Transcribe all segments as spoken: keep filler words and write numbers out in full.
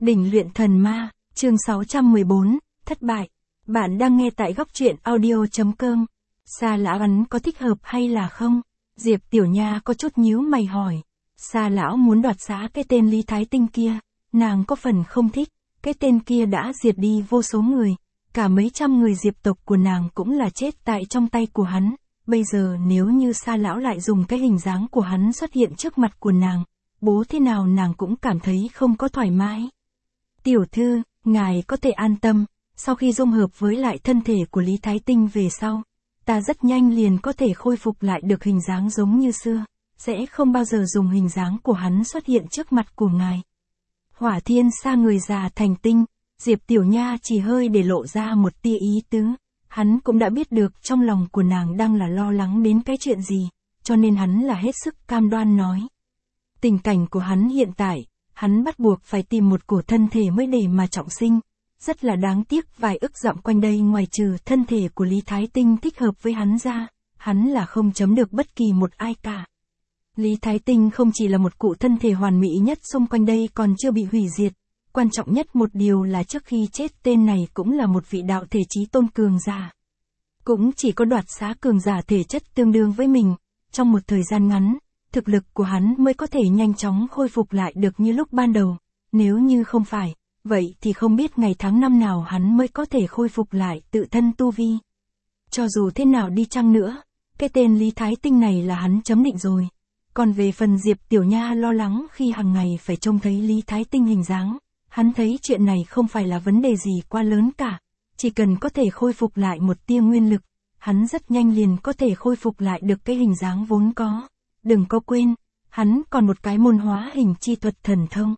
Đỉnh luyện thần ma, chương sáu trăm mười bốn, thất bại. Bạn đang nghe tại góc truyện audio.com. Sa lão hắn có thích hợp hay là không? Diệp Tiểu Nha có chút nhíu mày hỏi. Sa lão muốn đoạt xá cái tên Lý Thái Tinh kia, nàng có phần không thích, cái tên kia đã diệt đi vô số người, cả mấy trăm người diệp tộc của nàng cũng là chết tại trong tay của hắn. Bây giờ nếu như Sa lão lại dùng cái hình dáng của hắn xuất hiện trước mặt của nàng, bố thế nào nàng cũng cảm thấy không có thoải mái. Tiểu thư, ngài có thể an tâm, sau khi dung hợp với lại thân thể của Lý Thái Tinh về sau, ta rất nhanh liền có thể khôi phục lại được hình dáng giống như xưa, sẽ không bao giờ dùng hình dáng của hắn xuất hiện trước mặt của ngài. Hỏa Thiên Sa người già thành tinh, Diệp Tiểu Nha chỉ hơi để lộ ra một tia ý tứ, hắn cũng đã biết được trong lòng của nàng đang là lo lắng đến cái chuyện gì, cho nên hắn là hết sức cam đoan nói. Tình cảnh của hắn hiện tại, hắn bắt buộc phải tìm một cổ thân thể mới để mà trọng sinh. Rất là đáng tiếc vài ức dặm quanh đây ngoài trừ thân thể của Lý Thái Tinh thích hợp với hắn ra, hắn là không chấm được bất kỳ một ai cả. Lý Thái Tinh không chỉ là một cụ thân thể hoàn mỹ nhất xung quanh đây còn chưa bị hủy diệt. Quan trọng nhất một điều là trước khi chết tên này cũng là một vị đạo thể chí tôn cường giả. Cũng chỉ có đoạt xá cường giả thể chất tương đương với mình, trong một thời gian ngắn, thực lực của hắn mới có thể nhanh chóng khôi phục lại được như lúc ban đầu. Nếu như không phải, vậy thì không biết ngày tháng năm nào hắn mới có thể khôi phục lại tự thân tu vi. Cho dù thế nào đi chăng nữa, cái tên Lý Thái Tinh này là hắn chấm định rồi. Còn về phần Diệp Tiểu Nha lo lắng khi hàng ngày phải trông thấy Lý Thái Tinh hình dáng, hắn thấy chuyện này không phải là vấn đề gì quá lớn cả. Chỉ cần có thể khôi phục lại một tia nguyên lực, hắn rất nhanh liền có thể khôi phục lại được cái hình dáng vốn có. Đừng có quên, hắn còn một cái môn hóa hình chi thuật thần thông.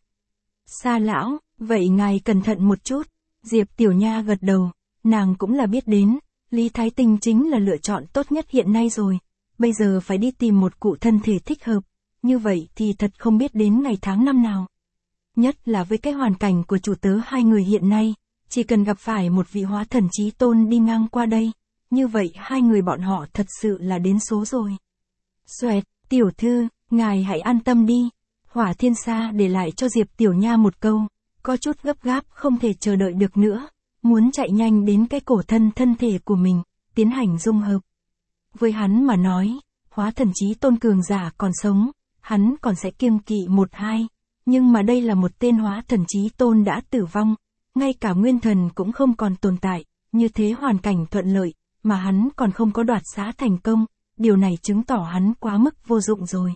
Sa lão, vậy ngài cẩn thận một chút. Diệp Tiểu Nha gật đầu, nàng cũng là biết đến, Lý Thái Tinh chính là lựa chọn tốt nhất hiện nay rồi. Bây giờ phải đi tìm một cụ thân thể thích hợp, như vậy thì thật không biết đến ngày tháng năm nào. Nhất là với cái hoàn cảnh của chủ tớ hai người hiện nay, chỉ cần gặp phải một vị hóa thần chí tôn đi ngang qua đây, như vậy hai người bọn họ thật sự là đến số rồi. Xoẹt, tiểu thư, ngài hãy an tâm đi. Hỏa Thiên Sa để lại cho Diệp Tiểu Nha một câu, có chút gấp gáp không thể chờ đợi được nữa, muốn chạy nhanh đến cái cổ thân thân thể của mình, tiến hành dung hợp. Với hắn mà nói, hóa thần chí tôn cường giả còn sống, hắn còn sẽ kiêng kỵ một hai, nhưng mà đây là một tên hóa thần chí tôn đã tử vong, ngay cả nguyên thần cũng không còn tồn tại, như thế hoàn cảnh thuận lợi, mà hắn còn không có đoạt xá thành công, điều này chứng tỏ hắn quá mức vô dụng rồi.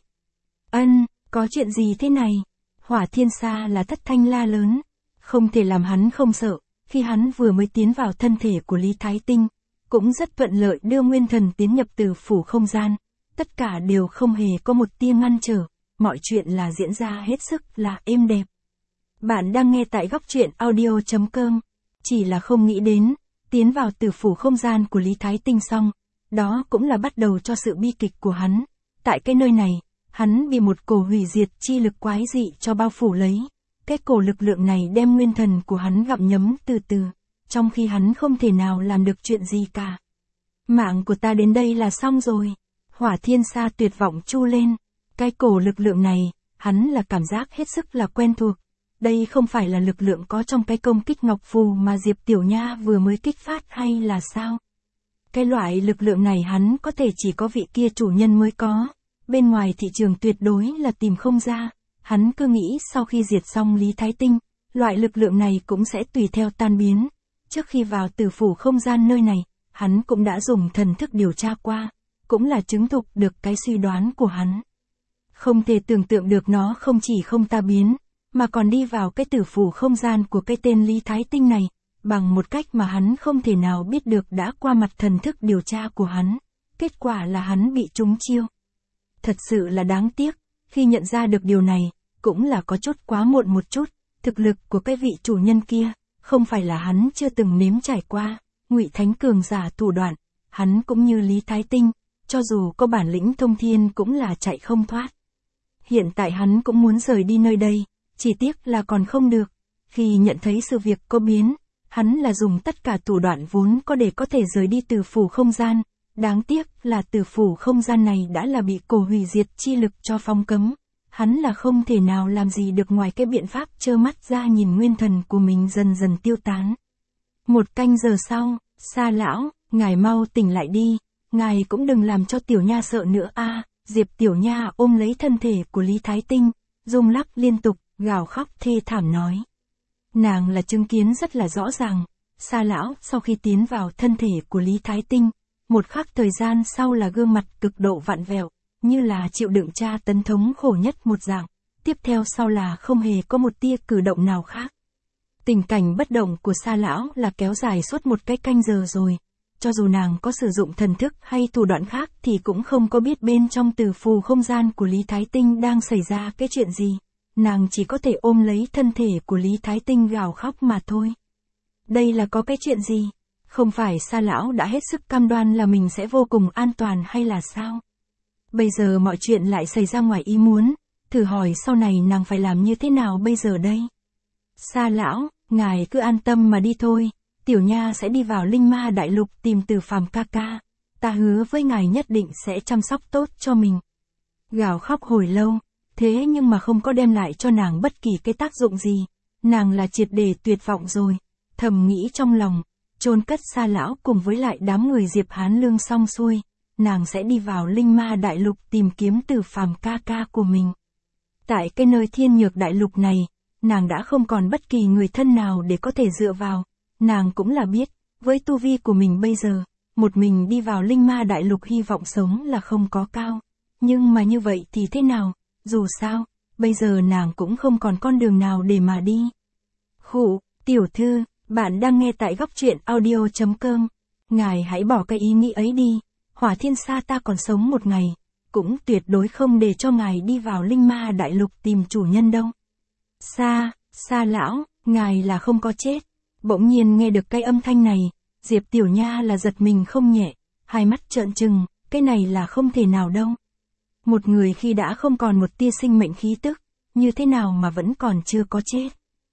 Ân, có chuyện gì thế này? Hỏa Thiên Sa là thất thanh la lớn, không thể làm hắn không sợ, khi hắn vừa mới tiến vào thân thể của Lý Thái Tinh, cũng rất thuận lợi đưa nguyên thần tiến nhập từ phủ không gian, tất cả đều không hề có một tia ngăn trở, mọi chuyện là diễn ra hết sức là êm đẹp. Bạn đang nghe tại góc truyện audio.com, chỉ là không nghĩ đến, tiến vào từ phủ không gian của Lý Thái Tinh xong, đó cũng là bắt đầu cho sự bi kịch của hắn. Tại cái nơi này, hắn bị một cổ hủy diệt chi lực quái dị cho bao phủ lấy, cái cổ lực lượng này đem nguyên thần của hắn gặm nhấm từ từ, trong khi hắn không thể nào làm được chuyện gì cả. Mạng của ta đến đây là xong rồi. Hỏa Thiên Sa tuyệt vọng chu lên. Cái cổ lực lượng này, hắn là cảm giác hết sức là quen thuộc. Đây không phải là lực lượng có trong cái công kích ngọc phù mà Diệp Tiểu Nha vừa mới kích phát hay là sao? Cái loại lực lượng này hắn có thể chỉ có vị kia chủ nhân mới có. Bên ngoài thị trường tuyệt đối là tìm không ra. Hắn cứ nghĩ sau khi diệt xong Lý Thái Tinh, loại lực lượng này cũng sẽ tùy theo tan biến. Trước khi vào tử phủ không gian nơi này, hắn cũng đã dùng thần thức điều tra qua, cũng là chứng thực được cái suy đoán của hắn. Không thể tưởng tượng được nó không chỉ không ta biến, mà còn đi vào cái tử phủ không gian của cái tên Lý Thái Tinh này, bằng một cách mà hắn không thể nào biết được đã qua mặt thần thức điều tra của hắn. Kết quả là hắn bị trúng chiêu. Thật sự là đáng tiếc, khi nhận ra được điều này, cũng là có chút quá muộn một chút, thực lực của cái vị chủ nhân kia. Không phải là hắn chưa từng nếm trải qua, Ngụy Thánh cường giả thủ đoạn, hắn cũng như Lý Thái Tinh, cho dù có bản lĩnh thông thiên cũng là chạy không thoát. Hiện tại hắn cũng muốn rời đi nơi đây, chỉ tiếc là còn không được. Khi nhận thấy sự việc có biến, hắn là dùng tất cả thủ đoạn vốn có để có thể rời đi từ phủ không gian. Đáng tiếc là từ phủ không gian này đã là bị cổ hủy diệt chi lực cho phong cấm, hắn là không thể nào làm gì được ngoài cái biện pháp trơ mắt ra nhìn nguyên thần của mình dần dần tiêu tán. Một canh giờ sau, Sa lão, ngài mau tỉnh lại đi, ngài cũng đừng làm cho Tiểu Nha sợ nữa a. Diệp Tiểu Nha ôm lấy thân thể của Lý Thái Tinh, rung lắc liên tục, gào khóc thê thảm nói. Nàng là chứng kiến rất là rõ ràng, Sa lão sau khi tiến vào thân thể của Lý Thái Tinh, một khắc thời gian sau là gương mặt cực độ vặn vẹo, như là chịu đựng tra tấn thống khổ nhất một dạng, tiếp theo sau là không hề có một tia cử động nào khác. Tình cảnh bất động của Sa lão là kéo dài suốt một cái canh giờ rồi, cho dù nàng có sử dụng thần thức hay thủ đoạn khác thì cũng không có biết bên trong từ phù không gian của Lý Thái Tinh đang xảy ra cái chuyện gì, nàng chỉ có thể ôm lấy thân thể của Lý Thái Tinh gào khóc mà thôi. Đây là có cái chuyện gì? Không phải Sa lão đã hết sức cam đoan là mình sẽ vô cùng an toàn hay là sao? Bây giờ mọi chuyện lại xảy ra ngoài ý muốn, thử hỏi sau này nàng phải làm như thế nào bây giờ đây? Sa lão, ngài cứ an tâm mà đi thôi, Tiểu Nha sẽ đi vào Linh Ma Đại Lục tìm Từ Phàm ca ca, ta hứa với ngài nhất định sẽ chăm sóc tốt cho mình. Gào khóc hồi lâu, thế nhưng mà không có đem lại cho nàng bất kỳ cái tác dụng gì, nàng là triệt để tuyệt vọng rồi, thầm nghĩ trong lòng, chôn cất Sa lão cùng với lại đám người Diệp Hán Lương xong xuôi, nàng sẽ đi vào Linh Ma Đại Lục tìm kiếm Từ Phàm ca ca của mình. Tại cái nơi Thiên Nhược Đại Lục này, nàng đã không còn bất kỳ người thân nào để có thể dựa vào, nàng cũng là biết, với tu vi của mình bây giờ, một mình đi vào Linh Ma Đại Lục hy vọng sống là không có cao, nhưng mà như vậy thì thế nào, dù sao, bây giờ nàng cũng không còn con đường nào để mà đi. Khụ, tiểu thư, bạn đang nghe tại góc truyện audio chấm com, ngài hãy bỏ cái ý nghĩ ấy đi, Hỏa Thiên Sa ta còn sống một ngày, cũng tuyệt đối không để cho ngài đi vào Linh Ma Đại Lục tìm chủ nhân đâu. Sa, Sa lão, ngài là không có chết. Bỗng nhiên nghe được cái âm thanh này, Diệp Tiểu Nha là giật mình không nhẹ, hai mắt trợn trừng, cái này là không thể nào đâu. Một người khi đã không còn một tia sinh mệnh khí tức, như thế nào mà vẫn còn chưa có chết.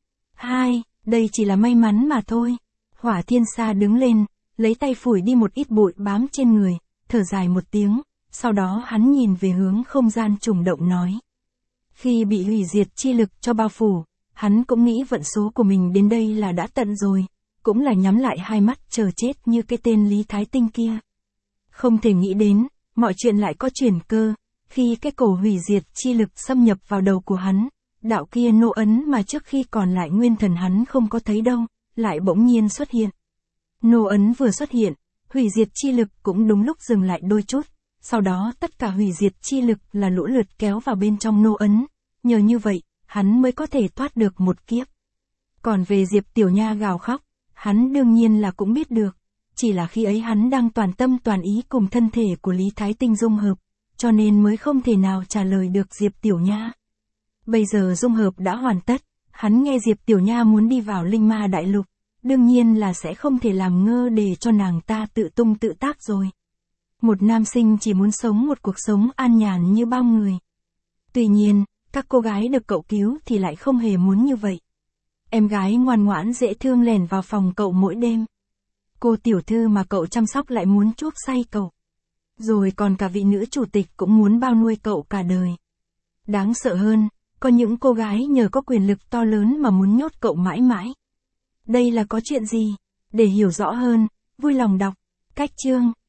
Hai, đây chỉ là may mắn mà thôi. Hỏa Thiên Sa đứng lên, lấy tay phủi đi một ít bụi bám trên người, thở dài một tiếng, sau đó hắn nhìn về hướng không gian trùng động nói. Khi bị hủy diệt chi lực cho bao phủ, hắn cũng nghĩ vận số của mình đến đây là đã tận rồi, cũng là nhắm lại hai mắt chờ chết như cái tên Lý Thái Tinh kia. Không thể nghĩ đến, mọi chuyện lại có chuyển cơ, khi cái cổ hủy diệt chi lực xâm nhập vào đầu của hắn, đạo kia nô ấn mà trước khi còn lại nguyên thần hắn không có thấy đâu, lại bỗng nhiên xuất hiện. Nô ấn vừa xuất hiện, hủy diệt chi lực cũng đúng lúc dừng lại đôi chút, sau đó tất cả hủy diệt chi lực là lũ lượt kéo vào bên trong nô ấn, nhờ như vậy, hắn mới có thể thoát được một kiếp. Còn về Diệp Tiểu Nha gào khóc, hắn đương nhiên là cũng biết được, chỉ là khi ấy hắn đang toàn tâm toàn ý cùng thân thể của Lý Thái Tinh dung hợp, cho nên mới không thể nào trả lời được Diệp Tiểu Nha. Bây giờ dung hợp đã hoàn tất, hắn nghe Diệp Tiểu Nha muốn đi vào Linh Ma Đại Lục, đương nhiên là sẽ không thể làm ngơ để cho nàng ta tự tung tự tác rồi. Một nam sinh chỉ muốn sống một cuộc sống an nhàn như bao người. Tuy nhiên, các cô gái được cậu cứu thì lại không hề muốn như vậy. Em gái ngoan ngoãn dễ thương lèn vào phòng cậu mỗi đêm. Cô tiểu thư mà cậu chăm sóc lại muốn chuốc say cậu. Rồi còn cả vị nữ chủ tịch cũng muốn bao nuôi cậu cả đời. Đáng sợ hơn, có những cô gái nhờ có quyền lực to lớn mà muốn nhốt cậu mãi mãi. Đây là có chuyện gì? Để hiểu rõ hơn, vui lòng đọc. Cách chương.